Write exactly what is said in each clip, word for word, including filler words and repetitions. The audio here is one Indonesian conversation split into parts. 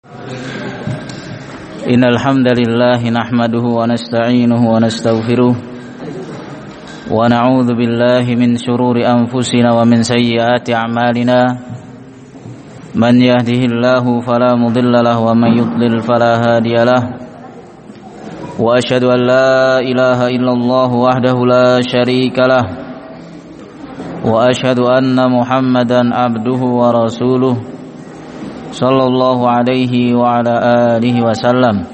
Innal hamdalillah nahmaduhu wa nasta'inuhu wa nastaghfiruh wa na'udzu billahi min shururi anfusina wa min sayyiati a'malina. Man yahdihillahu fala mudilla lahu wa man yudlil fala hadiya lahu. Wa asyhadu an la ilaha illallah wahdahu la syarika lahu. Wa asyhadu anna Muhammadan abduhu wa rasuluh sallallahu alaihi wa ala alihi wa sallam.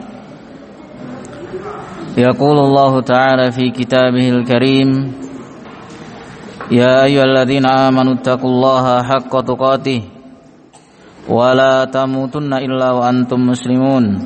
Yaqulullahu ta'ala fi kitabihil karim, ya ayyuhalladzina amanu taqullaha haqqa tuqatih wa la tamutunna illa wa antum muslimun.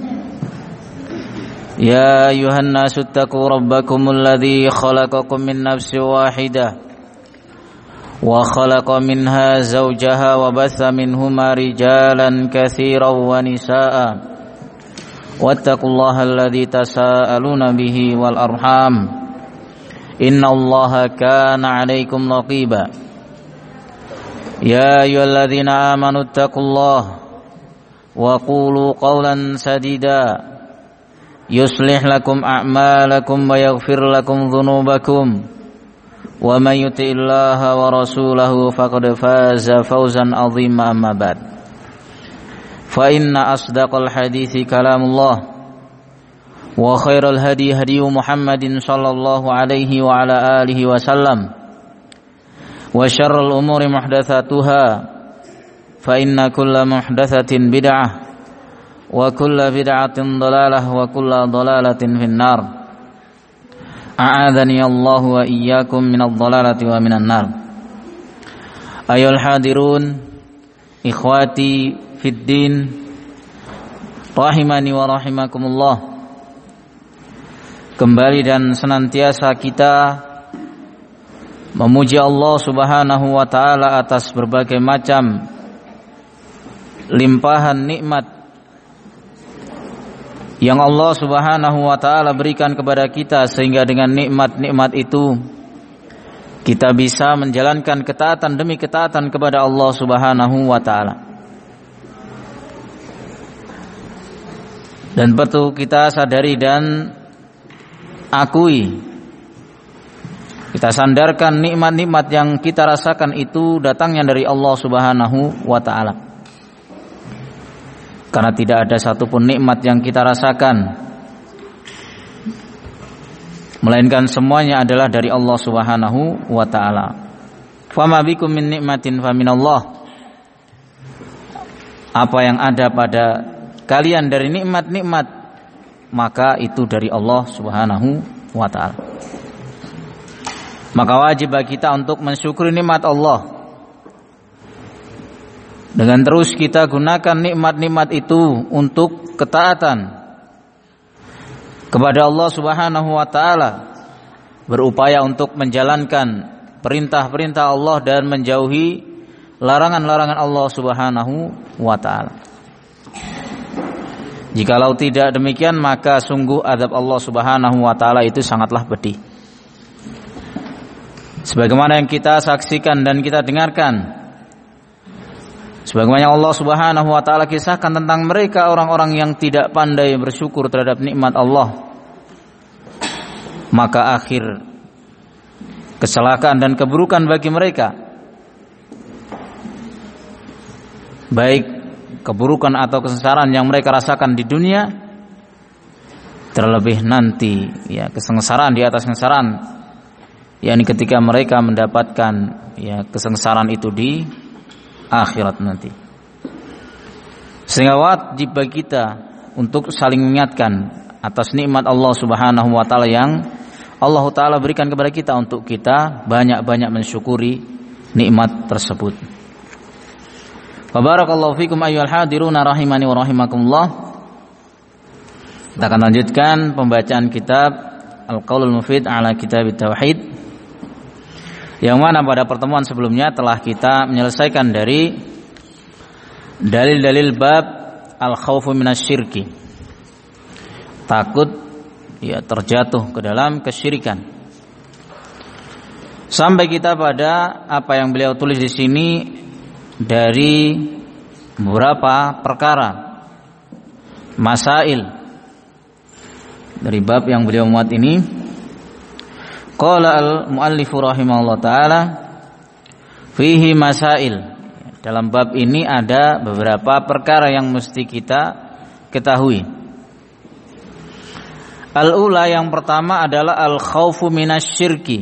Ya ayyuhan nasu taqu rabbakumul ladzi khalaqakum min nafsin wahidah wa khalaqa minha zawjaha wa batha minhuma rijalan katsiran wa nisaa wattaqullaha alladzi tasaaluna bihi wal arham innallaha kana 'alaikum raqiba. Ya ayyuhalladzina amanu taqullaha wa qulu qawlan sadida yuslih lakum a'malakum wa yaghfir lakum dhunubakum wa may yuti'illaha wa rasulahu faqad faza fawzan 'azima. Amma ba'd, fa inna asdaqal hadithi kalamullah wa khairal hadi hadi Muhammadin sallallahu alaihi wa ala alihi wa sallam wa syarrul umuri muhdatsatuha fa inna kulla muhdatsatin bid'ah wa kulla bid'atin dhalalah wa kulla dhalalatin finnar. A'adhani Allah wa iyyakum minadh dhalalati wa minan nar. Ayyuhal hadirun, ikhwati fid din, rahimani wa rahimakumullah. Kembali dan senantiasa kita memuji Allah Subhanahu wa taala atas berbagai macam limpahan nikmat yang Allah Subhanahu wa taala berikan kepada kita, sehingga dengan nikmat-nikmat itu kita bisa menjalankan ketaatan demi ketaatan kepada Allah Subhanahu wa taala. Dan perlu kita sadari dan akui, kita sandarkan nikmat-nikmat yang kita rasakan itu datangnya dari Allah Subhanahu wa taala. Karena tidak ada satupun nikmat yang kita rasakan melainkan semuanya adalah dari Allah Subhanahu wa taala. Fama bikum min nikmatin faminallah. Apa yang ada pada kalian dari nikmat-nikmat, maka itu dari Allah Subhanahu wa taala. Maka wajib bagi kita untuk mensyukuri nikmat Allah, dengan terus kita gunakan nikmat-nikmat itu untuk ketaatan kepada Allah Subhanahu wa taala, berupaya untuk menjalankan perintah-perintah Allah dan menjauhi larangan-larangan Allah Subhanahu wa taala. Jikalau tidak demikian, maka sungguh azab Allah Subhanahu wa taala itu sangatlah pedih. Sebagaimana yang kita saksikan dan kita dengarkan, sebagaimana Allah Subhanahu wa taala kisahkan tentang mereka orang-orang yang tidak pandai bersyukur terhadap nikmat Allah, maka akhir kecelakaan dan keburukan bagi mereka, baik keburukan atau kesengsaraan yang mereka rasakan di dunia, terlebih nanti ya kesengsaraan di atas kesengsaraan, yakni ketika mereka mendapatkan ya kesengsaraan itu di akhirat nanti. Sehingga wajib bagi kita untuk saling mengingatkan atas nikmat Allah Subhanahu wa taala yang Allah taala berikan kepada kita, untuk kita banyak-banyak mensyukuri nikmat tersebut. Barakallahu fikum ayyuhal hadiruna rahimani wa rahimakumullah. Kita akan lanjutkan pembacaan kitab Al-Qaulul Mufid ala Kitabit Tauhid, yang mana pada pertemuan sebelumnya telah kita menyelesaikan dari dalil-dalil bab al-khawfu minasyirki, takut ya terjatuh ke dalam kesyirikan, sampai kita pada apa yang beliau tulis di sini dari beberapa perkara masail dari bab yang beliau muat ini. Qala al-muallif rahimahullah taala fihi masail. Dalam bab ini ada beberapa perkara yang mesti kita ketahui. Al-ula, yang pertama adalah al-khaufu minasyirki.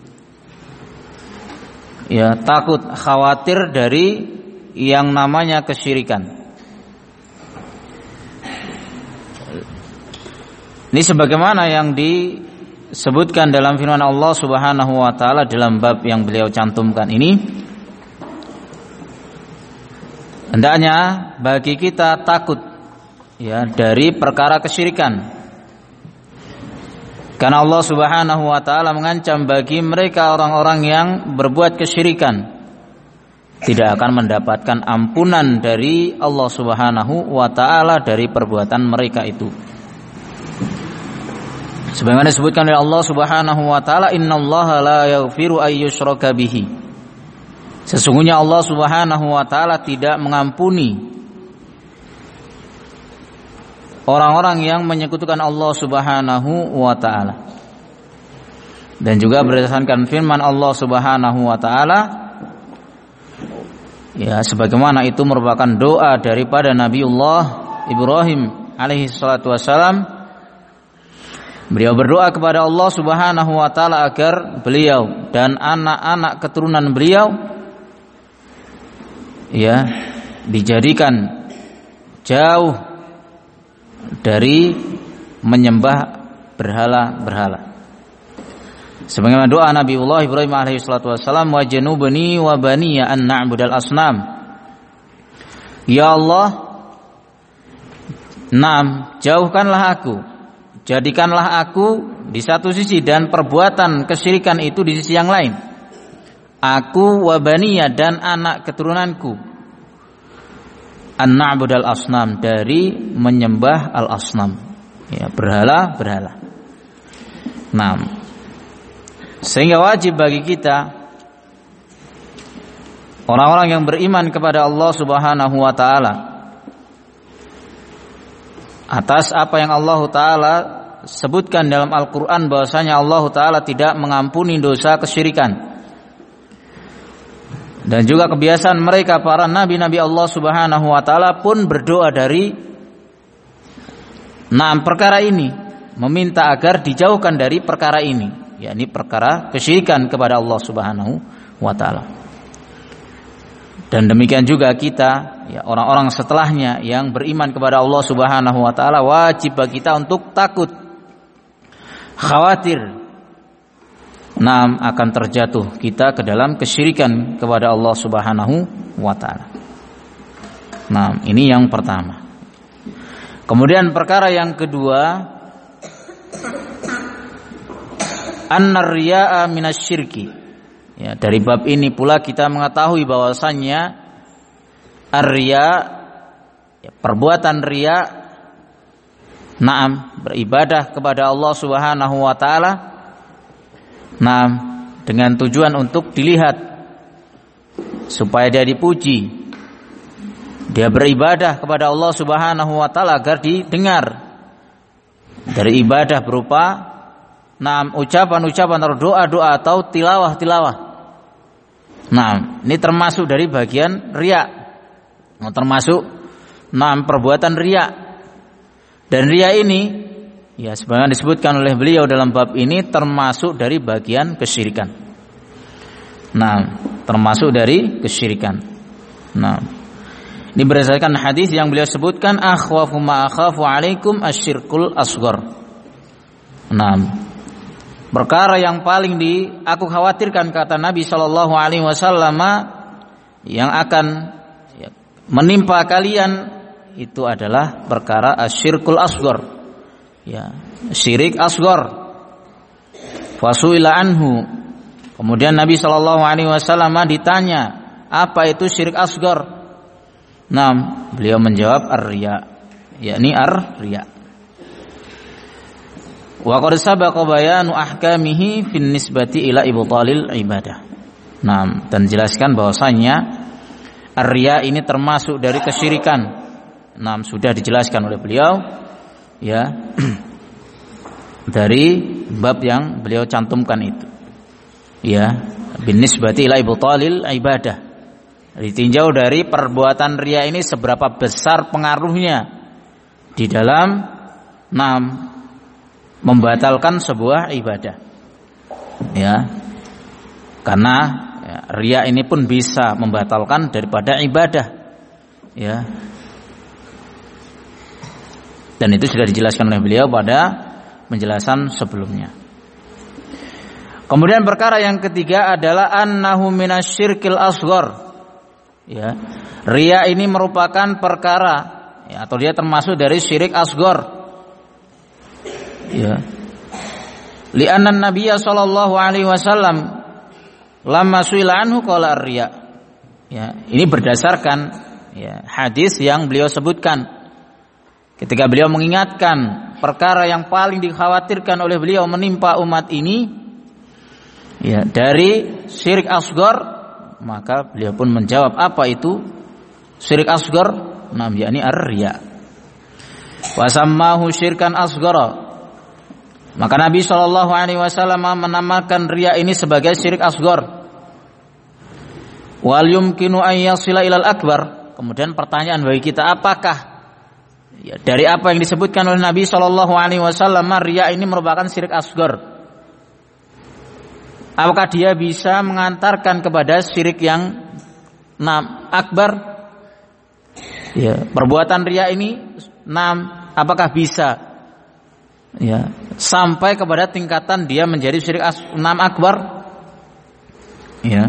Ya, takut, khawatir dari yang namanya kesyirikan. Ini sebagaimana yang disebutkan dalam firman Allah Subhanahu wa taala dalam bab yang beliau cantumkan ini. Hendaknya bagi kita takut ya dari perkara kesyirikan. Karena Allah Subhanahu wa taala mengancam bagi mereka orang-orang yang berbuat kesyirikan tidak akan mendapatkan ampunan dari Allah Subhanahu wa taala dari perbuatan mereka itu. Sebagaimana disebutkan oleh Allah Subhanahu wa taala, innallaha la yaghfiru ay yushraka bihi. Sesungguhnya Allah Subhanahu wa taala tidak mengampuni orang-orang yang menyekutukan Allah Subhanahu wa taala. Dan juga berdasarkan firman Allah Subhanahu wa taala, ya sebagaimana itu merupakan doa daripada Nabiullah Ibrahim alaihi salatu wassalam. Beliau berdoa kepada Allah Subhanahu wa taala agar beliau dan anak-anak keturunan beliau ya dijadikan jauh dari menyembah berhala-berhala. Sebagaimana doa Nabiullah Ibrahim alaihi salatu wassalam, wa janubni wa baniya an na'budal asnam. Ya Allah, nam, jauhkanlah aku, jadikanlah aku di satu sisi dan perbuatan kesyirikan itu di sisi yang lain. Aku wa baniya dan anak keturunanku an na'budal asnam, dari menyembah al asnam, ya berhala-berhala. Nah, sehingga wajib bagi kita orang-orang yang beriman kepada Allah Subhanahu wa taala atas apa yang Allah taala sebutkan dalam Al-Qur'an, bahwasanya Allah taala tidak mengampuni dosa kesyirikan. Dan juga kebiasaan mereka para nabi-nabi Allah Subhanahu wa taala pun berdoa dari enam perkara ini, meminta agar dijauhkan dari perkara ini, yakni perkara kesyirikan kepada Allah Subhanahu wa taala. Dan demikian juga kita, ya orang-orang setelahnya yang beriman kepada Allah Subhanahu wa taala, wajib bagi kita untuk takut, khawatir nam akan terjatuh kita ke dalam kesyirikan kepada Allah Subhanahu wa taala. Nah, ini yang pertama. Kemudian perkara yang kedua, annar riya'a minasyirki. Ya, dari bab ini pula kita mengetahui bahwasannya ar-riya, ya, perbuatan riya, naam, beribadah kepada Allah Subhanahu wa taala, naam, dengan tujuan untuk dilihat supaya dia dipuji. Dia beribadah kepada Allah Subhanahu wa taala agar didengar. Dari ibadah berupa naam, ucapan-ucapan atau doa-doa atau tilawah-tilawah. Nah, ini termasuk dari bagian riya. Termasuk naam perbuatan riya. Dan riya ini, ya sebagaimana disebutkan oleh beliau dalam bab ini, termasuk dari bagian kesyirikan. Nah, termasuk dari kesyirikan. Nah, ini berdasarkan hadis yang beliau sebutkan, akhwafu ma akhafu alaikum asyirkul asghar. Nah, perkara yang paling di aku khawatirkan, kata Nabi Shallallahu Alaihi Wasallam, yang akan ya, menimpa kalian itu adalah perkara asyirkul asghar, ya syirik asghar. Fasuila anhu, kemudian Nabi Shallallahu Alaihi Wasallam ditanya, apa itu syirik asghar? Nah, beliau menjawab ar-riya, yakni ar-riya. Wa qad sabaqa bayanu ahkamihi fin nisbati ila ibtalil ibadah. Nah, dan jelaskan bahwasanya ar-riya ini termasuk dari kesyirikan. nah, sudah dijelaskan oleh beliau ya dari bab yang beliau cantumkan itu. Ya, binisbati ila ibtalil ibadah. Ditinjau dari perbuatan riya ini seberapa besar pengaruhnya di dalam enam membatalkan sebuah ibadah. Ya. Karena ya, riya ini pun bisa membatalkan daripada ibadah. Ya. Dan itu sudah dijelaskan oleh beliau pada penjelasan sebelumnya. Kemudian perkara yang ketiga adalah annahu minasyirkil asghar. Ya. Riya ini merupakan perkara ya, atau dia termasuk dari syirik asghar. Ya. Li'anna Nabiya sallallahu alaihi wasallam lamma su'ila anhu qala ar-riya. Ya, ini berdasarkan ya, hadis yang beliau sebutkan. Ketika beliau mengingatkan perkara yang paling dikhawatirkan oleh beliau menimpa umat ini ya, dari syirik asghar, maka beliau pun menjawab apa itu syirik asghar? Nah, yakni ar-riya. Wa sammahu syirkan asghara. Maka Nabi shallallahu alaihi wasallam menamakan riya ini sebagai syirik asghar. Wal yumkinu an yasila ilal akbar. Kemudian pertanyaan bagi kita, apakah ya, dari apa yang disebutkan oleh Nabi shallallahu alaihi wasallam riya ini merupakan syirik asghar? Apakah dia bisa mengantarkan kepada syirik yang enam akbar? Ya, perbuatan riya ini enam, apakah bisa ya sampai kepada tingkatan dia menjadi syirik enam akbar? Ya.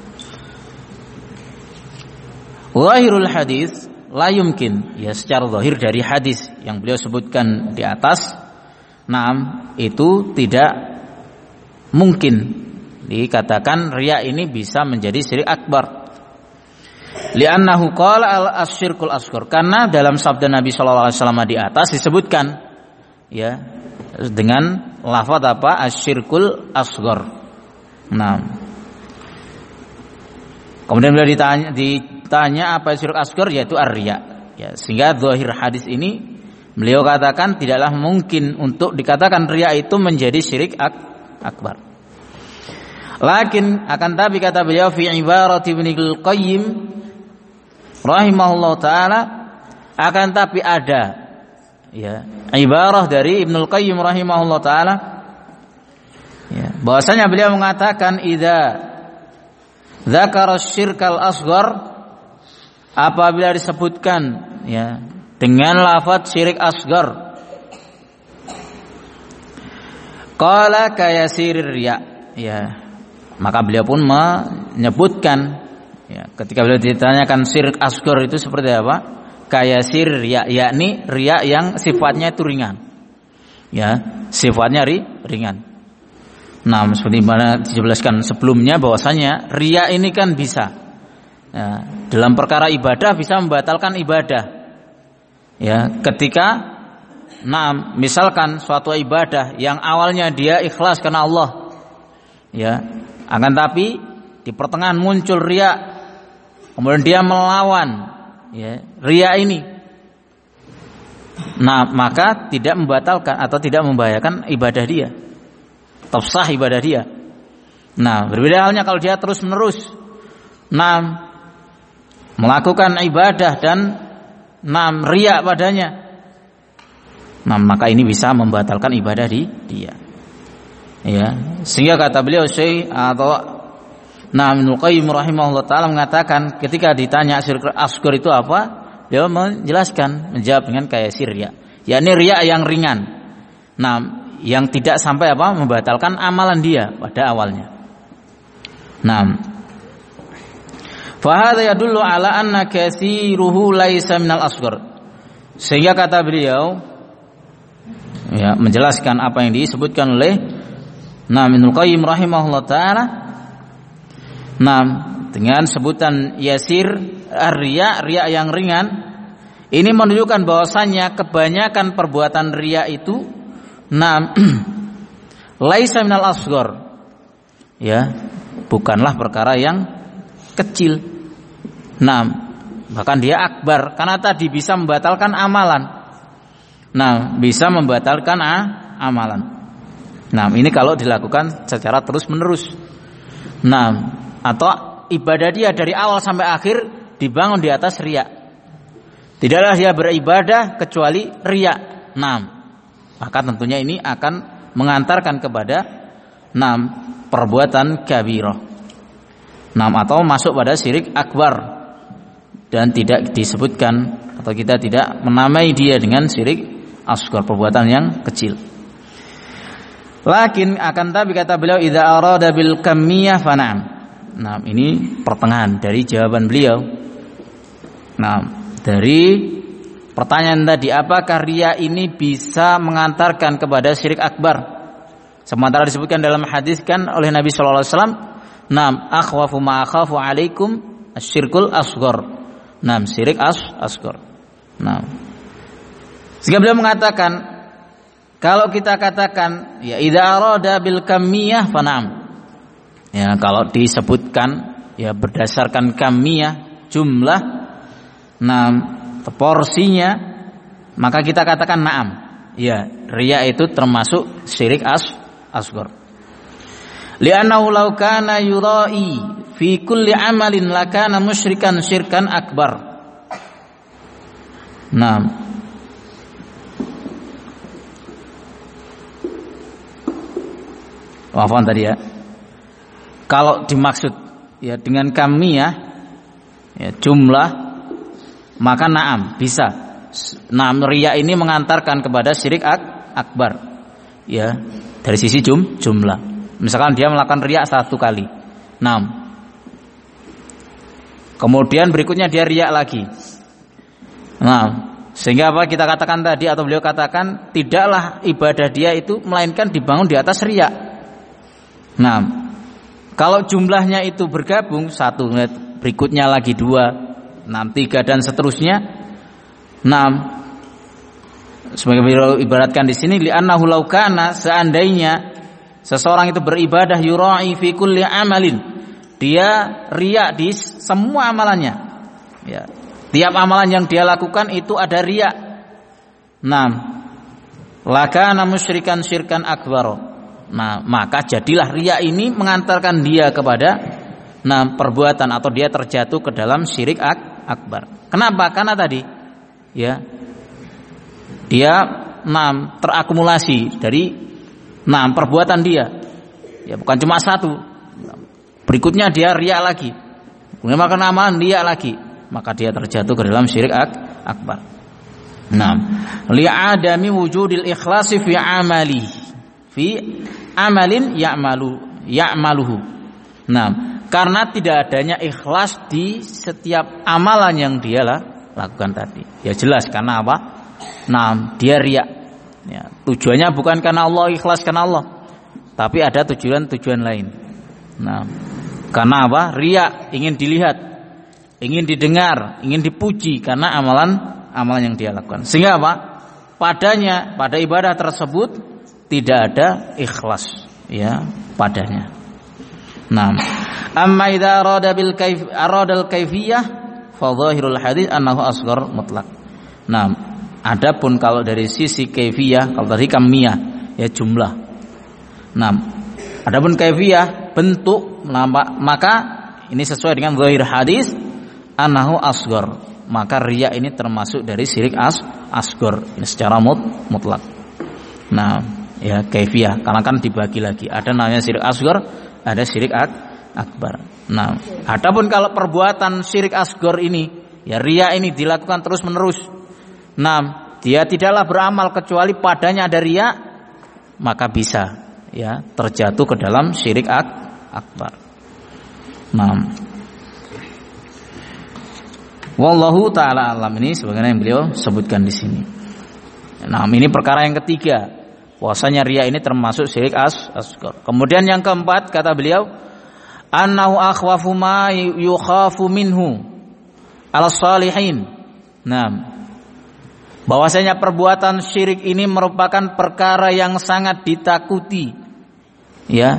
Zahirul hadis la yumkin, ya secara zahir dari hadis yang beliau sebutkan di atas, enam itu tidak mungkin dikatakan riya ini bisa menjadi syirik akbar. Li'annahu qala al-asyirkul asghar, karena dalam sabda Nabi sallallahu alaihi wasallam di atas disebutkan ya dengan lafaz apa? Asyirkul asghar. Nah. Kemudian beliau ditanya, ditanya apa syirik asghar, yaitu ar-riya. Ya, sehingga zahir hadis ini beliau katakan tidaklah mungkin untuk dikatakan riya itu menjadi syirik ak- akbar. Lakin akan tapi kata beliau fi ibarat Ibnul Qayyim rahimahullah taala, akan tapi ada ya ibarah dari Ibnul Qayyim rahimahullah taala ya, bahwasanya beliau mengatakan idza dzakara syirkal asghar, apabila disebutkan ya dengan lafaz syirik asghar, qala kayasirir riya, ya maka beliau pun menyebutkan ya, ketika beliau ditanyakan syirik asghar itu seperti apa? Kayasir riya, yakni riya yang sifatnya itu ringan. Ya, sifatnya ri, ringan. Nah, seperti mana dijelaskan sebelumnya bahwasanya riya ini kan bisa ya, dalam perkara ibadah bisa membatalkan ibadah. Ya, ketika nah, misalkan suatu ibadah yang awalnya dia ikhlas karena Allah. Ya, akan tapi di pertengahan muncul riya, kemudian dia melawan ya, riya ini. Nah, maka tidak membatalkan atau tidak membahayakan ibadah dia. Tetap sah ibadah dia. Nah, berbeda halnya kalau dia terus menerus nah melakukan ibadah dan nah riya padanya. Nah, maka ini bisa membatalkan ibadah di dia. Ya, sehingga kata beliau Syekh atau Nah, Ibnul Qayyim rahimahullah taala mengatakan ketika ditanya syirik asghar itu apa, dia menjelaskan, menjawab dengan kayasir riya, yakni riya yang ringan. Nah, yang tidak sampai apa membatalkan amalan dia pada awalnya. Nah, fa hadza yadullu ala anna katsiruhu laisa minal asghar. Sehingga kata beliau ya menjelaskan apa yang disebutkan oleh Nah, Ibnul Qayyim rahimahullah taala, nah, dengan sebutan yasir ar-riya, riya yang ringan, ini menunjukkan bahwasannya kebanyakan perbuatan riya itu nah laisa minal asghar. Ya, bukanlah perkara yang kecil. Nah, bahkan dia akbar karena tadi bisa membatalkan amalan. Nah, bisa membatalkan ah, amalan. Nah, ini kalau dilakukan secara terus-menerus. Nah, atau ibadah dia dari awal sampai akhir dibangun di atas riya. Tidaklah dia beribadah kecuali riya. Nah, maka tentunya ini akan mengantarkan kepada enam perbuatan kabirah. Enam atau masuk pada syirik akbar dan tidak disebutkan atau kita tidak menamai dia dengan syirik asghar, perbuatan yang kecil. Lakin akan tapi kata beliau idza arada bil kamiyah fana'am. Nah, ini pertengahan dari jawaban beliau. Nah, dari pertanyaan tadi, apakah riya ini bisa mengantarkan kepada syirik akbar? Sementara disebutkan dalam hadis kan oleh Nabi sallallahu alaihi wasallam, "Nam akhwafu ma akhafu alaikum asyirkul asghar." Nam syirik as asghar. Nah, sehingga beliau mengatakan kalau kita katakan ya idza arada bil kamiyah fana'am. Ya, kalau disebutkan ya berdasarkan kamiyah jumlah nah porsinya maka kita katakan na'am. Ya, riya itu termasuk syirik as asghar. Li'annahu law kana yura'i fi kulli amalin lakana musyrikan syirkan akbar. Nah, Wafan tadi ya. Kalau dimaksud ya dengan kamiyah ya jumlah maka na'am bisa. Na'am riya ini mengantarkan kepada syirik ak, akbar. Ya, dari sisi jum, jumlah. Misalkan dia melakukan riya satu kali. Na'am. Kemudian berikutnya dia riya lagi. Nah, sehingga apa kita katakan tadi atau beliau katakan tidaklah ibadah dia itu melainkan dibangun di atas riya. Nah, kalau jumlahnya itu bergabung satu, berikutnya lagi dua, enam, tiga dan seterusnya. Enam. Sebagai beliau ibaratkan di sini li'annahu law kana seandainya seseorang itu beribadah yura'i fi kulli amalin, dia riya di semua amalannya. Ya. Tiap amalan yang dia lakukan itu ada riya. Enam. Lakana musyrikan syirkan akbar. Nah, maka jadilah riya ini mengantarkan dia kepada nah perbuatan atau dia terjatuh ke dalam syirik ak, akbar. Kenapa? Karena tadi ya dia nah terakumulasi dari nah perbuatan dia. Ya bukan cuma satu. Berikutnya dia riya lagi. Kemudian maka amalan riya lagi, maka dia terjatuh ke dalam syirik ak, akbar. Nah, li'adami wujudil ikhlasi fi amali fi amalin ya'malu ya'maluhu. Nah, karena tidak adanya ikhlas di setiap amalan yang dia lakukan tadi. Ya jelas karena apa? Nah, dia riya. Ya, tujuannya bukan karena Allah, ikhlas karena Allah. Tapi ada tujuan-tujuan lain. Nah, karena apa? Riya, ingin dilihat, ingin didengar, ingin dipuji karena amalan amalan yang dia lakukan. Sehingga apa? Padanya, pada ibadah tersebut tidak ada ikhlas ya padanya. Nah, amma idza arada bil kaif arada al kaifiyah fa dhahirul hadits annahu asghar mutlaq. Nah, adapun kalau dari sisi kaifiyah, kalau dari kamiyah ya jumlah. Nah, adapun kaifiyah bentuk maka ini sesuai dengan zahir hadis annahu asghar. Maka riya ini termasuk dari syirik as asghar ini secara mut, mutlak. Nah, ya kaifiyah karena kan dibagi lagi, ada namanya syirik asghar, ada syirik ak, akbar. Nah, adapun kalau perbuatan syirik asghar ini ya riya ini dilakukan terus menerus, nah dia tidaklah beramal kecuali padanya ada riya, maka bisa ya terjatuh ke dalam syirik ak, akbar. Nah, wallahu taala alam, ini sebagaimana yang beliau sebutkan di sini. Nah, ini perkara yang ketiga. Puasanya riya ini termasuk syirik as asghar. Kemudian yang keempat kata beliau, annahu akhwafu ma yukhafu minhu ala salihin. Nah, bahwasanya perbuatan syirik ini merupakan perkara yang sangat ditakuti ya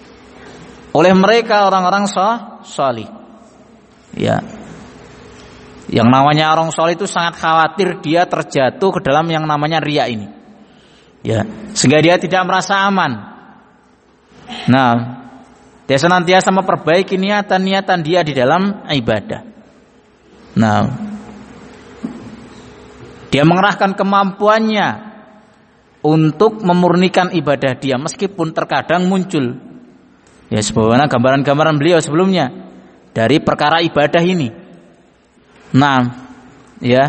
oleh mereka orang-orang salih. Ya. Yang namanya orang soleh itu sangat khawatir dia terjatuh ke dalam yang namanya riya ini. Ya, sehingga dia tidak merasa aman. Nah, dia senantiasa memperbaiki niatan-niatan dia di dalam ibadah. Nah, dia mengerahkan kemampuannya untuk memurnikan ibadah dia meskipun terkadang muncul ya sebagaimana gambaran-gambaran beliau sebelumnya dari perkara ibadah ini. Nah, ya,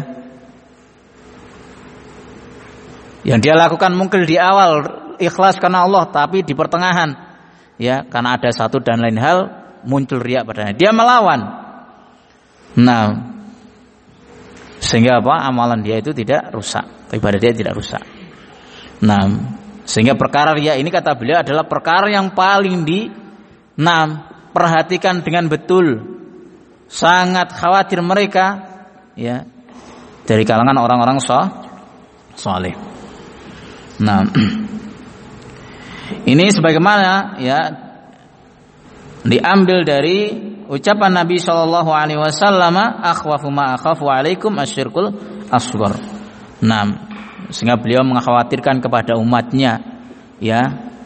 yang dia lakukan mungkin di awal ikhlas karena Allah, tapi di pertengahan ya karena ada satu dan lain hal muncul riya padanya. Dia melawan. Nah, sehingga apa? Amalan dia itu tidak rusak, ibadah dia tidak rusak. Nah, sehingga perkara riya ini kata beliau adalah perkara yang paling di nah, perhatikan dengan betul. Sangat khawatir mereka ya dari kalangan orang-orang saleh. Nah, ini sebagaimana ya diambil dari ucapan Nabi Shallallahu Alaihi Wasallam, akhwafu ma akhafu alaikum asyirkul asghar. Nah, sehingga beliau mengkhawatirkan kepada umatnya ya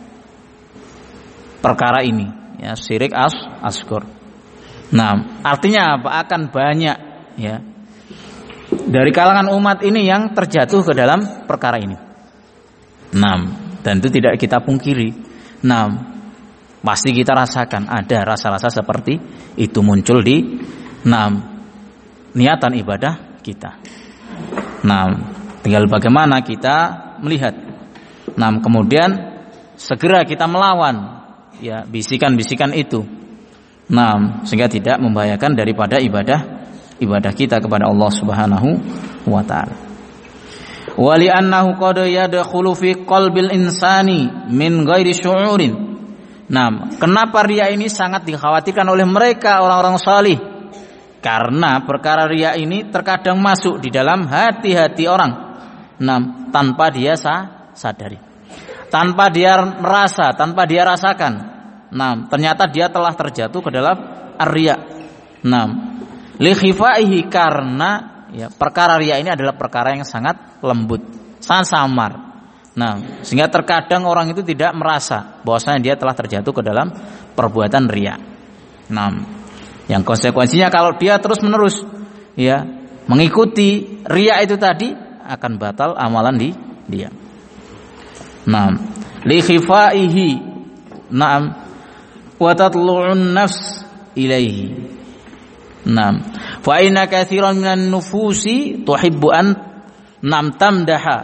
perkara ini ya syirik as asghar. Nah, artinya apa? Akan banyak ya dari kalangan umat ini yang terjatuh ke dalam perkara ini. Nah, dan itu tidak kita pungkiri. Nah, pasti kita rasakan ada rasa-rasa seperti itu muncul di nah, niatan ibadah kita. Nah, tinggal bagaimana kita melihat. Nah, kemudian segera kita melawan ya bisikan-bisikan itu. Nah, sehingga tidak membahayakan daripada ibadah ibadah kita kepada Allah Subhanahu wa taala. Wa li annahu qad yadkhulu fi qalbil insani min ghairi syu'urin. Nah, kenapa riya ini sangat dikhawatirkan oleh mereka orang-orang salih? Karena perkara riya ini terkadang masuk di dalam hati-hati orang. Nah, tanpa dia sadari. Tanpa dia merasa, tanpa dia rasakan. Nah, ternyata dia telah terjatuh ke dalam ar-riya. Nah, li khifaihi karena ya perkara riya ini adalah perkara yang sangat lembut, sangat samar. Nah, sehingga terkadang orang itu tidak merasa bahwasanya dia telah terjatuh ke dalam perbuatan riya. Nah, yang konsekuensinya kalau dia terus-menerus ya mengikuti riya itu tadi akan batal amalan di dia. Nah, li khifaihi na'am wa tatlu'un nafs ilaihi. Naam. Fa inna katsiran minan nufusi tuhibbu an nam tamdaha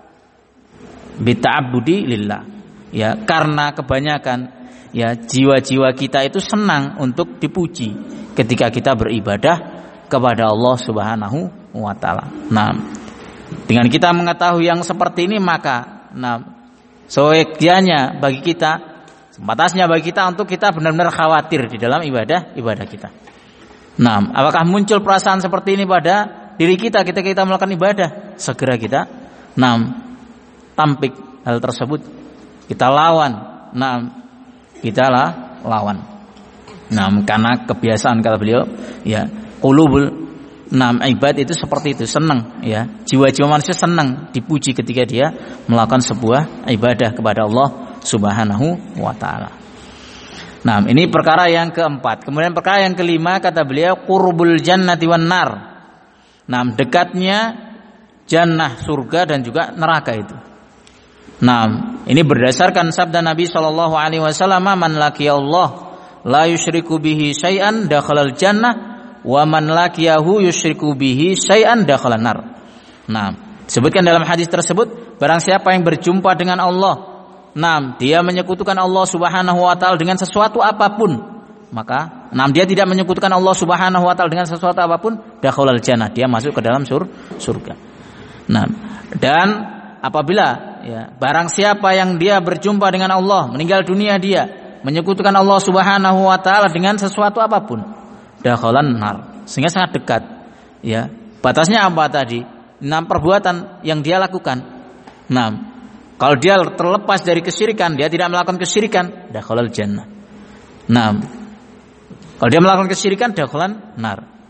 bi ta'abbudi lillah. Ya, karena kebanyakan ya jiwa-jiwa kita itu senang untuk dipuji ketika kita beribadah kepada Allah Subhanahu wa taala. Nah, dengan kita mengetahui yang seperti ini maka nah sewajarnya bagi kita sepatasnya bagi kita untuk kita benar-benar khawatir di dalam ibadah ibadah kita. Nah, apakah muncul perasaan seperti ini pada diri kita ketika kita melakukan ibadah? Segera kita, nah, tampik hal tersebut, kita lawan. Nah, kita lah lawan. Nah, karena kebiasaan kata beliau, ya, qulubul, nah, ibad itu seperti itu, senang, ya, jiwa-jiwa manusia senang dipuji ketika dia melakukan sebuah ibadah kepada Allah Subhanahu wa taala. Nah, ini perkara yang keempat. Kemudian perkara yang kelima kata beliau qurbul jannati wan nar. Nah, dekatnya jannah surga dan juga neraka itu. Nah, ini berdasarkan sabda Nabi sallallahu alaihi wasallam, man laqiyallah la yusyriku bihi syai'an dakhalal jannah wa man laqiyahu yusyriku bihi syai'an dakhalan nar. Nah, disebutkan dalam hadis tersebut, barang siapa yang berjumpa dengan Allah, nah, dia menyekutukan Allah Subhanahu wa taala dengan sesuatu apapun, maka nah dia tidak menyekutukan Allah Subhanahu wa taala dengan sesuatu apapun, dakhalal jannah, dia masuk ke dalam sur, surga. Nah, dan apabila ya barang siapa yang dia berjumpa dengan Allah, meninggal dunia dia menyekutukan Allah Subhanahu wa taala dengan sesuatu apapun, dakhalan nar, sehingga sangat dekat. Ya, batasnya apa tadi? Enam perbuatan yang dia lakukan. Nah, kalau dia terlepas dari kesyirikan, dia tidak melakukan kesyirikan, dakhalal jannah. Nah, kalau dia melakukan kesyirikan, dakhalan nar.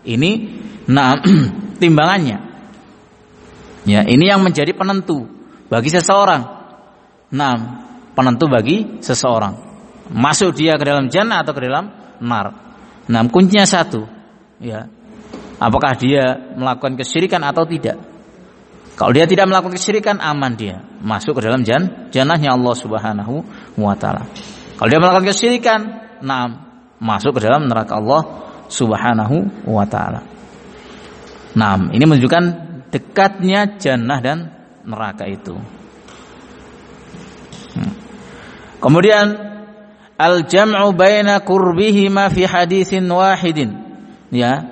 Ini nah timbangannya. Ya, ini yang menjadi penentu bagi seseorang. Nah, penentu bagi seseorang. Masuk dia ke dalam jannah atau ke dalam nar. Nah, kuncinya satu, ya. Apakah dia melakukan kesyirikan atau tidak? Kalau dia tidak melakukan kesyirikan, aman dia masuk ke dalam jan, jannahnya Allah Subhanahu wa taala. Kalau dia melakukan kesyirikan, nah, masuk ke dalam neraka Allah Subhanahu wa taala. Nah, ini menunjukkan dekatnya jannah dan neraka itu. Hmm. Kemudian al-jam'u baina qurbihima fi haditsin wahidin. Ya.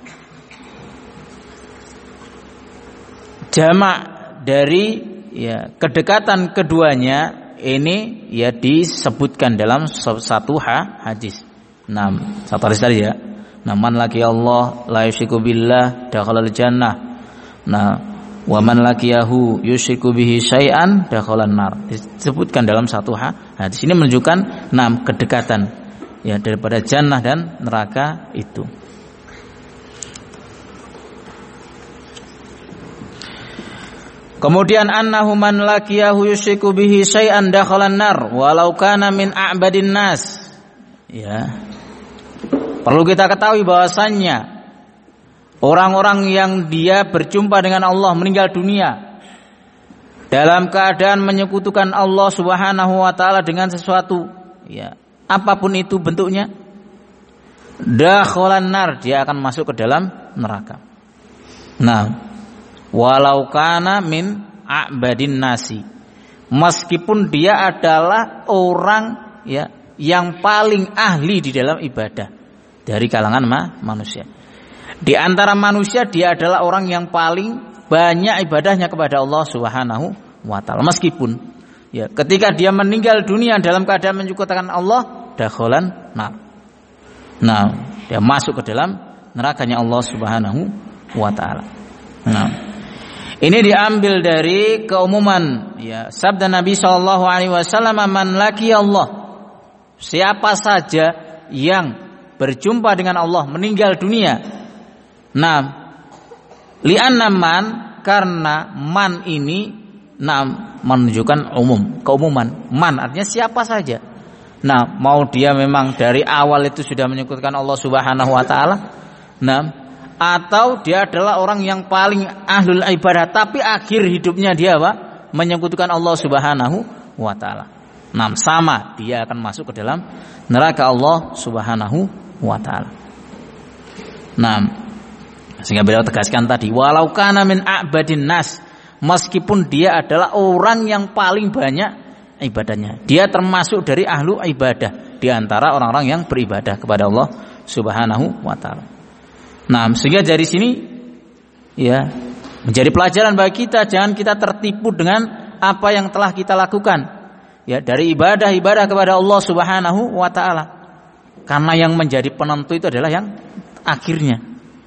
Jamak dari ya kedekatan keduanya ini ya disebutkan dalam satu hadis. Nah, satu hadis tadi ya. Nah, man laki Allah la yusyriku billah dakhalal jannah. Nah, wa man laqiyahu yusyriku bihi syai'an dakhalan nar. Disebutkan dalam satu hadis. Ini menunjukkan enam kedekatan ya daripada jannah dan neraka itu. Kemudian annahu man laqiyahu yusyriku bihi syai'an dakhalan nar walau kana min a'badin nas. Ya. Perlu kita ketahui bahwasannya orang-orang yang dia berjumpa dengan Allah meninggal dunia dalam keadaan menyekutukan Allah Subhanahu wa taala dengan sesuatu, ya, apapun itu bentuknya, dakhalan nar, dia akan masuk ke dalam neraka. Nah, walau kana min a'badin nasi, meskipun dia adalah orang ya yang paling ahli di dalam ibadah dari kalangan ma- manusia. Di antara manusia dia adalah orang yang paling banyak ibadahnya kepada Allah Subhanahu wa taala. Meskipun ya ketika dia meninggal dunia dalam keadaan menyekutukan Allah, dakhalan nar. Nah, dia masuk ke dalam nerakanya Allah Subhanahu wa taala. Nah, ini diambil dari keumuman ya sabda Nabi sallallahu alaihi wasallam, man laqiya Allah, siapa saja yang berjumpa dengan Allah meninggal dunia. Nah, li'anna man, karena man ini nah menunjukkan umum, keumuman. Man artinya siapa saja. Nah, mau dia memang dari awal itu sudah menyekutukan Allah Subhanahu wa taala. Nah, atau dia adalah orang yang paling ahlul ibadah tapi akhir hidupnya dia apa? Menyekutukan Allah Subhanahu wa taala. Nah, sama, dia akan masuk ke dalam neraka Allah Subhanahu wa taala. Nah, sehingga beliau tegaskan tadi, walau kana min a'badin nas, meskipun dia adalah orang yang paling banyak ibadahnya, dia termasuk dari ahlu ibadah di antara orang-orang yang beribadah kepada Allah Subhanahu wa taala. Nah, sehingga dari sini ya menjadi pelajaran bagi kita, jangan kita tertipu dengan apa yang telah kita lakukan ya dari ibadah-ibadah kepada Allah Subhanahu wa taala. Karena yang menjadi penentu itu adalah yang akhirnya.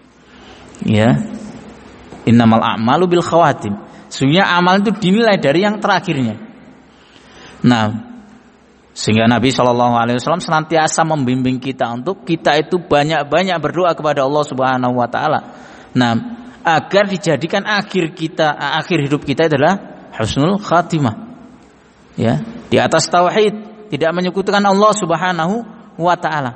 Ya. Innamal a'malu bil khawatim. Sesungguhnya amal itu dinilai dari yang terakhirnya. Nah, sehingga Nabi shallallahu alaihi wasallam senantiasa membimbing kita untuk kita itu banyak-banyak berdoa kepada Allah Subhanahu wa taala. Nah, agar dijadikan akhir kita, akhir hidup kita adalah husnul khatimah. Ya, di atas tauhid, tidak menyekutukan Allah Subhanahu wa taala.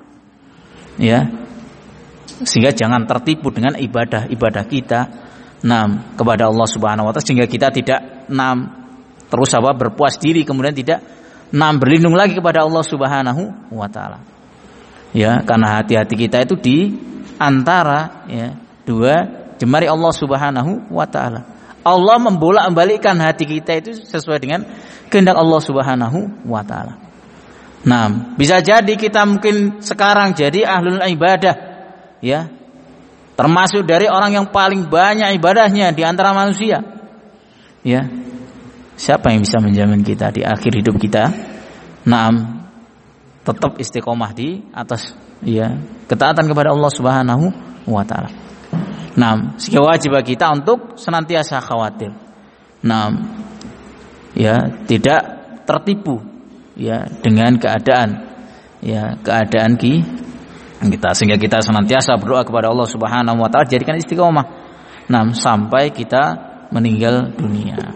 Ya. Sehingga jangan tertipu dengan ibadah-ibadah kita nah kepada Allah Subhanahu wa taala, sehingga kita tidak nam terus apa berpuas diri kemudian tidak nam berlindung lagi kepada Allah Subhanahu wa taala. Ya, karena hati-hati kita itu di antara ya dua jemari Allah Subhanahu wa taala. Allah membolak-balikkan hati kita itu sesuai dengan kehendak Allah Subhanahu wa taala. Nah, bisa jadi kita mungkin sekarang jadi ahlul ibadah, ya, termasuk dari orang yang paling banyak ibadahnya di antara manusia. Ya, siapa yang bisa menjamin kita di akhir hidup kita, naam, tetap istiqomah di atas, ya, ketaatan kepada Allah Subhanahu wa taala. Naam, sehingga wajib bagi kita untuk senantiasa khawatir. Naam, ya, tidak tertipu, ya, dengan keadaan, ya, keadaan ki kita, sehingga kita senantiasa berdoa kepada Allah Subhanahu wa taala jadikan istiqomah. Nah, sampai kita meninggal dunia.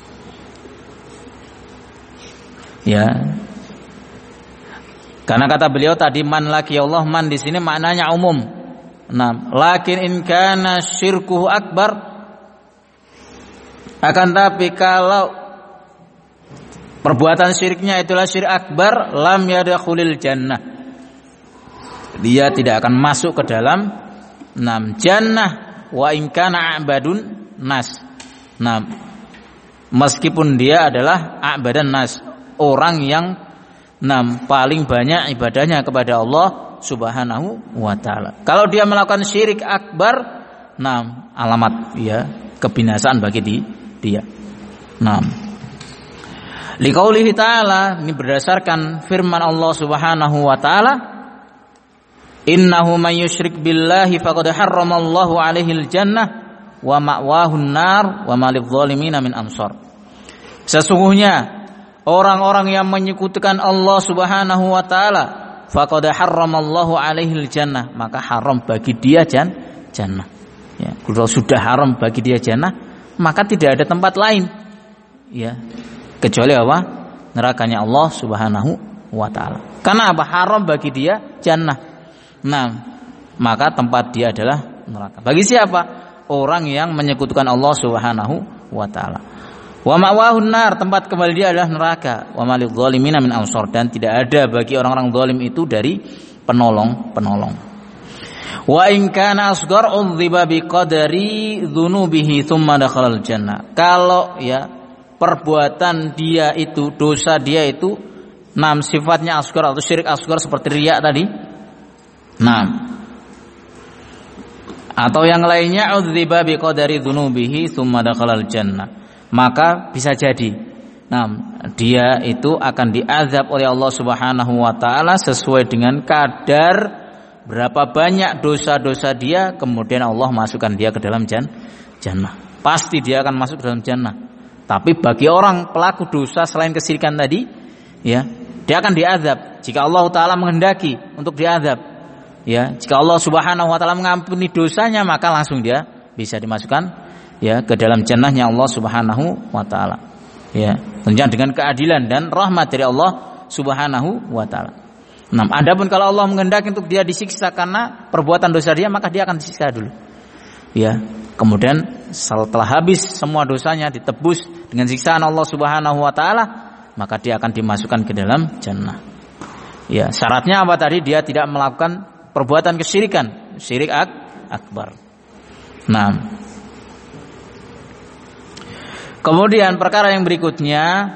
Ya. Karena kata beliau tadi man laki Allah, man di sini maknanya umum. Nah, lakin in kana syirkuhu akbar, akan tapi kalau perbuatan syiriknya itulah syirik akbar, lam yadkhulil jannah, dia tidak akan masuk ke dalam enam jannah wa in kana a'badun nas. Nah, meskipun dia adalah a'badan nas, orang yang enam paling banyak ibadahnya kepada Allah Subhanahu wa taala. Kalau dia melakukan syirik akbar, enam alamat ya kebinasaan bagi di, dia. enam Liqaulihi ta'ala, ini berdasarkan firman Allah Subhanahu wa taala, innahu may yusyrik billahi faqad harramallahu alaihil jannah wa ma'wahun nar wa ma lidh-dhalimin min ansar. Sesungguhnya orang-orang yang menyekutukan Allah Subhanahu wa taala, faqad harramallahu alaihil jannah, maka haram bagi dia jan jannah. Ya, kalau sudah haram bagi dia jannah, maka tidak ada tempat lain ya kecuali apa? Nerakanya Allah Subhanahu wa taala. Karena apa? Haram bagi dia jannah. Nah, maka tempat dia adalah neraka. Bagi siapa? Orang yang menyekutukan Allah Subhanahu wa taala. Wa ma'wahun nar, tempat kembali dia adalah neraka. Wa malidh dhalimin min ansar, dan tidak ada bagi orang-orang zalim itu dari penolong-penolong. Wa in kana asghar udhiba biqadari dzunubihi tsumma dakhalal jannah. Kalau ya perbuatan dia itu, dosa dia itu enam sifatnya asghar atau syirik asghar seperti riya tadi. Nah, atau yang lainnya udziba biqadari dzunubihi tsumma dakhalal jannah, maka bisa jadi nah dia itu akan diazab oleh Allah Subhanahu wa taala sesuai dengan kadar berapa banyak dosa-dosa dia, kemudian Allah masukkan dia ke dalam jannah. Pasti dia akan masuk ke dalam jannah. Tapi bagi orang pelaku dosa selain kesyirikan tadi, ya, dia akan diazab jika Allah taala menghendaki untuk diazab. Ya, jika Allah Subhanahu wa taala mengampuni dosanya, maka langsung dia bisa dimasukkan ya ke dalam jannahnya Allah Subhanahu wa taala. Ya, tentunya dengan keadilan dan rahmat dari Allah Subhanahu wa taala. Nah, adapun kalau Allah menghendaki untuk dia disiksa karena perbuatan dosa dia, maka dia akan disiksa dulu. Ya, kemudian setelah habis semua dosanya ditebus dengan siksaan Allah Subhanahu wa taala, maka dia akan dimasukkan ke dalam jannah. Ya, syaratnya apa tadi? Dia tidak melakukan perbuatan kesyirikan, syirik ak akbar. Nah, kemudian perkara yang berikutnya,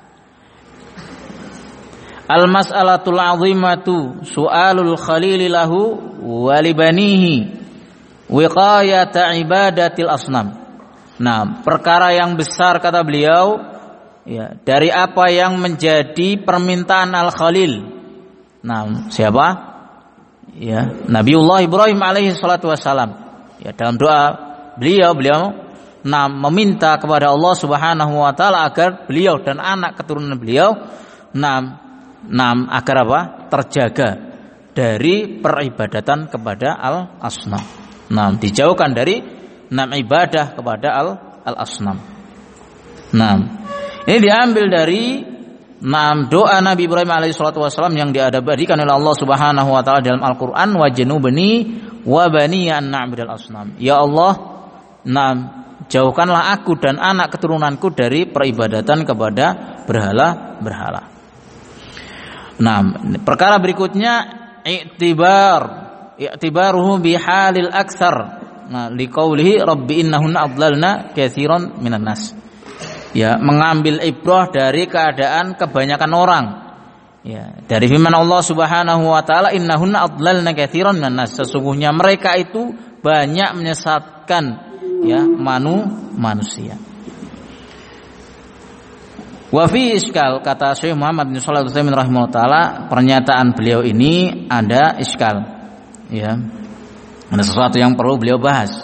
al-mas'alatul 'azimatu su'alul khalili lahu wa libanihi wiqayata ibadatil asnam. Nah, perkara yang besar kata beliau ya, dari apa yang menjadi permintaan al-khalil. Nah, siapa? Ya, Nabiullah Ibrahim alaihi salatu wassalam. Ya, dalam doa beliau beliau nah, meminta kepada Allah Subhanahu wa taala agar beliau dan anak keturunan beliau nah, nah agar apa? Terjaga dari peribadatan kepada al-asnam. Nah, dijauhkan dari nah, ibadah kepada al al-asnam. Nah, ini diambil dari nah, doa Nabi Ibrahim alaihi salatu wasallam yang diabadikan oleh Allah Subhanahu wa taala dalam Al-Qur'an, wajnubni wa bani an na'budal asnam. Ya Allah, nah, jauhkanlah aku dan anak keturunanku dari peribadatan kepada berhala-berhala. Nah, perkara berikutnya i'tibar, i'tibaruhu bihalil aktsar. Nah, liqaulihi rabbi innahunna adlalna katsiran minan nas. Ya, mengambil ibrah dari keadaan kebanyakan orang. Ya, dari firman Allah Subhanahu wa taala, innahunna adlalna katsiran minan nas. Sesungguhnya mereka itu banyak menyesatkan ya manu manusia. Wa fi iskal, kata Syekh Muhammad bin Shalih Al-Utsaimin rahimahullah taala, pernyataan beliau ini ada iskal. Ya. Ada sesuatu yang perlu beliau bahas.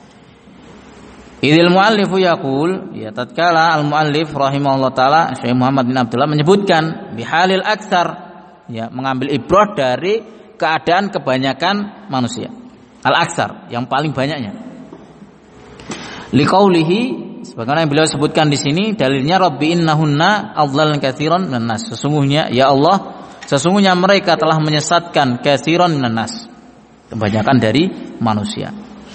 Idil muallifu yaqul, ya tatkala al-muallif rahimahullah taala Syekh Muhammad bin Abdullah menyebutkan bihalil aktsar, ya mengambil ibrah dari keadaan kebanyakan manusia. Al-aksar, yang paling banyaknya. Liqaulihi, sebagaimana yang beliau sebutkan di sini, dalilnya Rabbi innahunna adlalna katsiran minan nas. Sesungguhnya ya Allah, sesungguhnya mereka telah menyesatkan katsiran minan nas, kebanyakan dari manusia.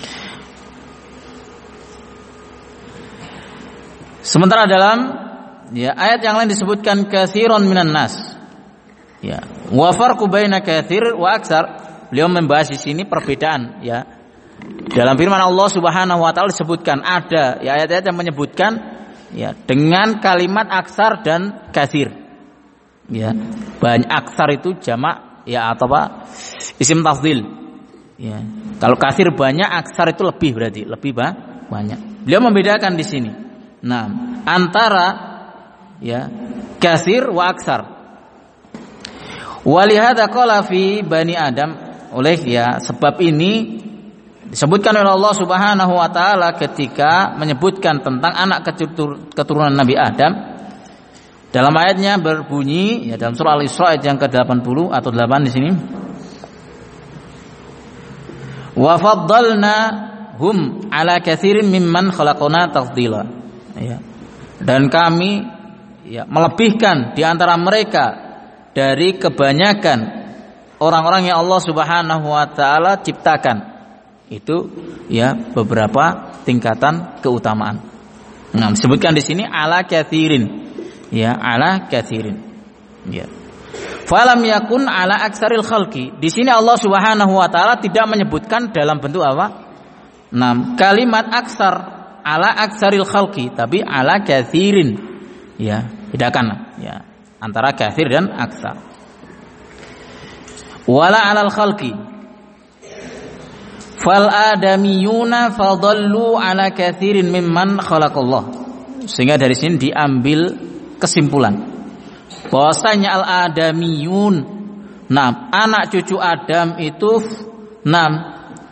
Sementara dalam ya ayat yang lain disebutkan katsiran minan nas. Ya, wa farqu baina katsir wa aksar. Beliau membahas di sini perbedaan ya. Dalam firman Allah Subhanahu wa taala disebutkan ada ya ayat-ayat yang menyebutkan ya dengan kalimat aksar dan katsir. Ya, banyak aksar itu jamak ya atau apa? Isim tafdhil. Ya. Kalau katsir banyak, aksar itu lebih berarti, lebih bah, banyak. Beliau membedakan di sini. Nah, antara ya katsir wa aksar. Walihada qala fi Bani Adam, oleh ya sebab ini disebutkan oleh Allah Subhanahu wa taala ketika menyebutkan tentang anak keturunan Nabi Adam. Dalam ayatnya berbunyi ya dalam surah Al-Isra ayat yang ke delapan puluh atau delapan di sini. Wa faddalna hum ala katsirin mimman khalaqna tafdila. Ya. Dan kami ya melebihkan di antara mereka dari kebanyakan orang-orang yang Allah Subhanahu wa taala ciptakan. Itu ya beberapa tingkatan keutamaan. Nah, disebutkan di sini ala katsirin. Ya, ala katsirin. Ya. Falam yakun ala aksaril khalqi. Di sini Allah Subhanahu wa taala tidak menyebutkan dalam bentuk apa? Nah, kalimat aksar ala aksaril khalqi, tapi ala katsirin. Ya, bedakan ya antara katsir dan aksar. Wala alal khalqi. Fal adamiyuna fadallu ala katsirin mimman khalaqallah. Sehingga dari sini diambil kesimpulan bahwasanya al adamiyun, nah anak cucu Adam itu enam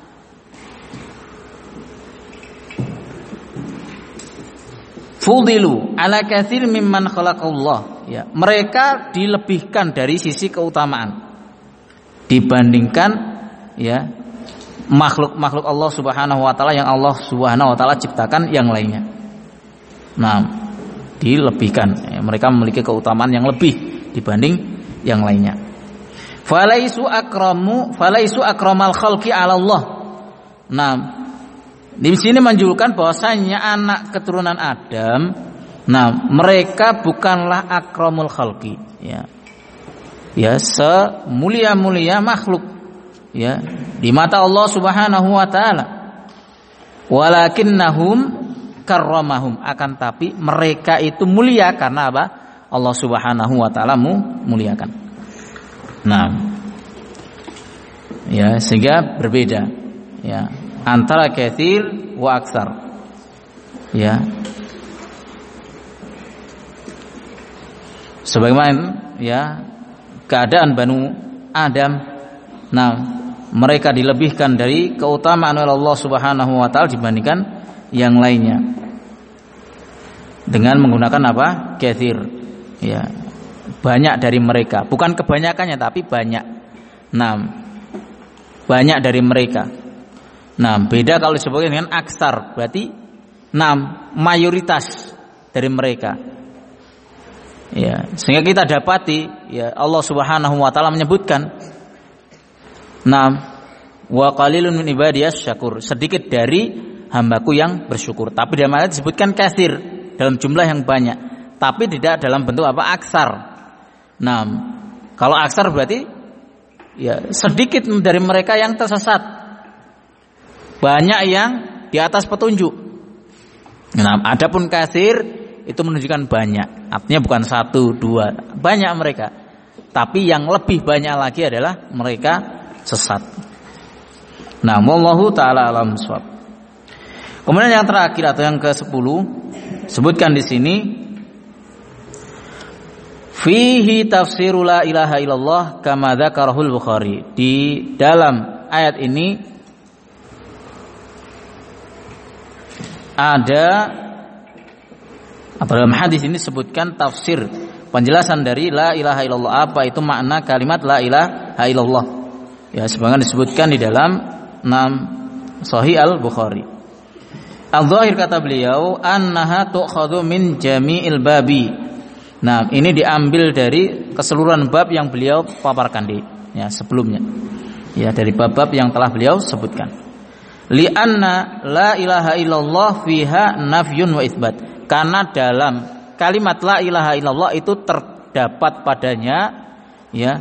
fudilu ala katsir mimman khalaqallah, ya mereka dilebihkan dari sisi keutamaan dibandingkan ya makhluk-makhluk Allah Subhanahu wa taala yang Allah Subhanahu wa taala ciptakan yang lainnya. Nah, dilebihkan ya, mereka memiliki keutamaan yang lebih dibanding yang lainnya. Falaisu akramu falaisu akramal khalqi 'ala Allah. Nah, di sini menunjukkan bahwasanya anak keturunan Adam, nah mereka bukanlah akramul khalqi, ya, ya semulia-mulia makhluk, ya di mata Allah Subhanahu wa taala. Walakinnahum karramahum, akan tapi mereka itu mulia karena apa? Allah Subhanahu wa taala muliakan. Nah, ya sehingga berbeda, ya antara katsir wa aksar. Ya. Sebagaimana ya keadaan Banu Adam, nah mereka dilebihkan dari keutamaan oleh Allah Subhanahu wa taala dibandingkan yang lainnya dengan menggunakan apa? Katsir. Ya. Banyak dari mereka, bukan kebanyakannya tapi banyak. Nah, banyak dari mereka. Nah, beda kalau disebutkan dengan aksar, berarti enam mayoritas dari mereka. Ya, sehingga kita dapati ya Allah Subhanahu wa taala menyebutkan enam wa qalilun min ibadiyas syakur, sedikit dari hambaku yang bersyukur. Tapi dalam ayat disebutkan katsir dalam jumlah yang banyak, tapi tidak dalam bentuk apa? Aksar. Nah, kalau aksar berarti ya sedikit dari mereka yang tersesat, banyak yang di atas petunjuk. Nah, adapun katsir itu menunjukkan banyak, artinya bukan satu dua, banyak mereka. Tapi yang lebih banyak lagi adalah mereka sesat. Nah, wallahu taala alam shawab. Kemudian yang terakhir atau yang ke sepuluh sebutkan di sini fihi tafsirul la ilaha illallah kama dzakarahul Bukhari. Di dalam ayat ini ada atau dalam hadis ini disebutkan tafsir, penjelasan dari la ilaha illallah, apa itu makna kalimat la ilaha illallah. Ya, sebagaimana disebutkan di dalam enam Sahih Al-Bukhari. Al-Zahir kata beliau, annaha tu'khadhu min jami'il babi. Nah, ini diambil dari keseluruhan bab yang beliau paparkan di ya sebelumnya. Ya, dari bab-bab yang telah beliau sebutkan. Li'anna la ilaha illallah fiha nafyun wa itsbat. Karena dalam kalimat la ilaha illallah itu terdapat padanya ya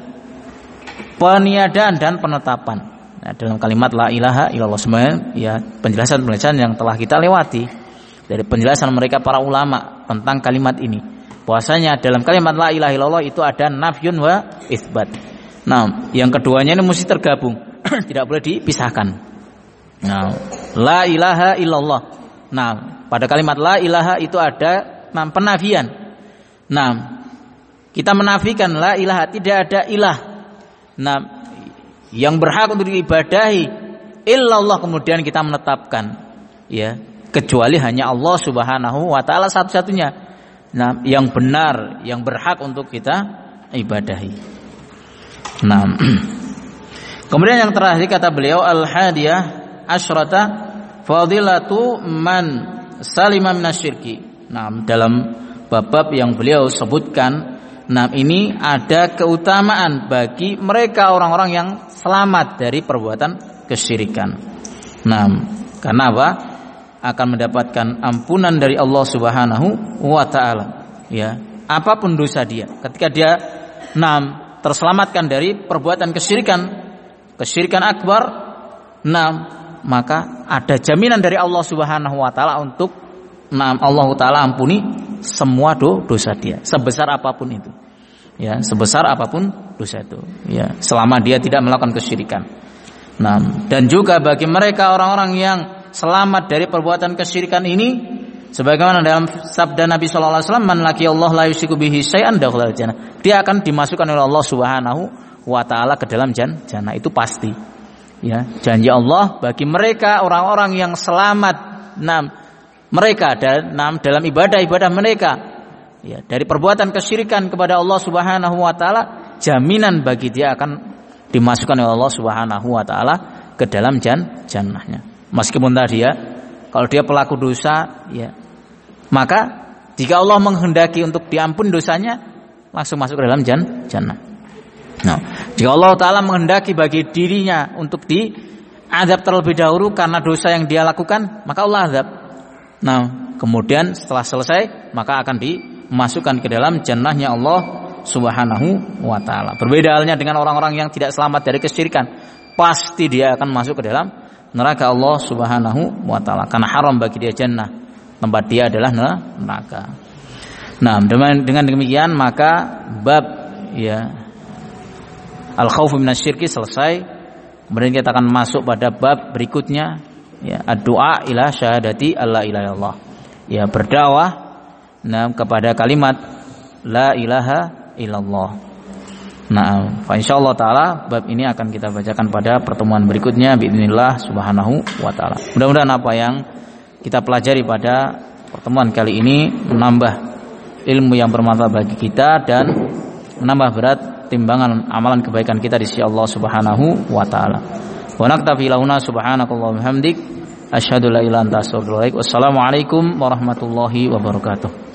peniadaan dan penetapan. Nah, dalam kalimat la ilaha illallah sebenarnya ya penjelasan-penjelasan yang telah kita lewati dari penjelasan mereka para ulama tentang kalimat ini. Bahwasanya dalam kalimat la ilaha illallah itu ada nafyun wa itsbat. Nah, yang keduanya ini mesti tergabung, tidak boleh dipisahkan. Nah, la ilaha illallah. Nah, pada kalimat la ilaha itu ada nah, penafian. Nah, kita menafikan la ilaha, tidak ada ilah. Nah, yang berhak untuk diibadahi illallah, kemudian kita menetapkan ya, kecuali hanya Allah Subhanahu wa taala satu-satunya. Nah, yang benar, yang berhak untuk kita ibadahi. Nah, kemudian yang terakhir kata beliau al-hadiyah asyrata fadilatu man salima minasyirki. Nah, dalam bab-bab yang beliau sebutkan, nah ini ada keutamaan bagi mereka orang-orang yang selamat dari perbuatan kesyirikan. Nah, karena apa? Akan mendapatkan ampunan dari Allah Subhanahu wa taala. Ya, apapun dosa dia, ketika dia nah terselamatkan dari perbuatan kesyirikan, kesyirikan akbar, nah maka ada jaminan dari Allah Subhanahu wa taala untuk nah Allah taala ampuni semua do, dosa dia, sebesar apapun itu. Ya, sebesar apapun dosa itu, ya, selama dia tidak melakukan kesyirikan. Nah, dan juga bagi mereka orang-orang yang selamat dari perbuatan kesyirikan ini, sebagaimana dalam sabda Nabi sallallahu alaihi wasallam, man laqiyallaha la yusyriku bihi syai'an dakhala jannah. Dia akan dimasukkan oleh Allah Subhanahu wa taala ke dalam jannah, itu pasti. Ya, janji Allah bagi mereka orang-orang yang selamat, nah, mereka dan nah, dalam ibadah-ibadah mereka ya, dari perbuatan kesyirikan kepada Allah Subhanahu wa taala, jaminan bagi dia akan dimasukkan oleh Allah Subhanahu wa taala ke dalam jan, jannahnya. Meskipun tadi ya, kalau dia pelaku dosa ya, maka jika Allah menghendaki untuk diampun dosanya, langsung masuk ke dalam jan, jannah. Nah, jika Allah taala menghendaki bagi dirinya untuk diazab terlebih dahulu karena dosa yang dia lakukan, maka Allah azab. Nah, kemudian setelah selesai, maka akan dimasukkan ke dalam jannahnya Allah Subhanahu wa taala. Berbeda halnya dengan orang-orang yang tidak selamat dari kesyirikan, pasti dia akan masuk ke dalam neraka Allah Subhanahu wa taala, karena haram bagi dia jannah, tempat dia adalah neraka. Nah, dengan, dengan demikian maka bab ya al-khaufu minasyirki selesai. Kemudian kita akan masuk pada bab berikutnya, ya, ad-du'a ila syahadati alla ilaha illallah. Ya, berdakwah nah kepada kalimat la ilaha illallah. Nah, fa insyaallah taala bab ini akan kita bacakan pada pertemuan berikutnya biidznillah subhanahu wa taala. Mudah-mudahan apa yang kita pelajari pada pertemuan kali ini menambah ilmu yang bermanfaat bagi kita dan menambah berat timbangan amalan kebaikan kita di sisi Allah Subhanahu wa taala. Wa naktafi lahuna subhanakallahumma wa bihamdik asyhadu la ilaha illa anta astaghfiruka wa atubu ilaik. Wassalamu alaikum warahmatullahi wabarakatuh.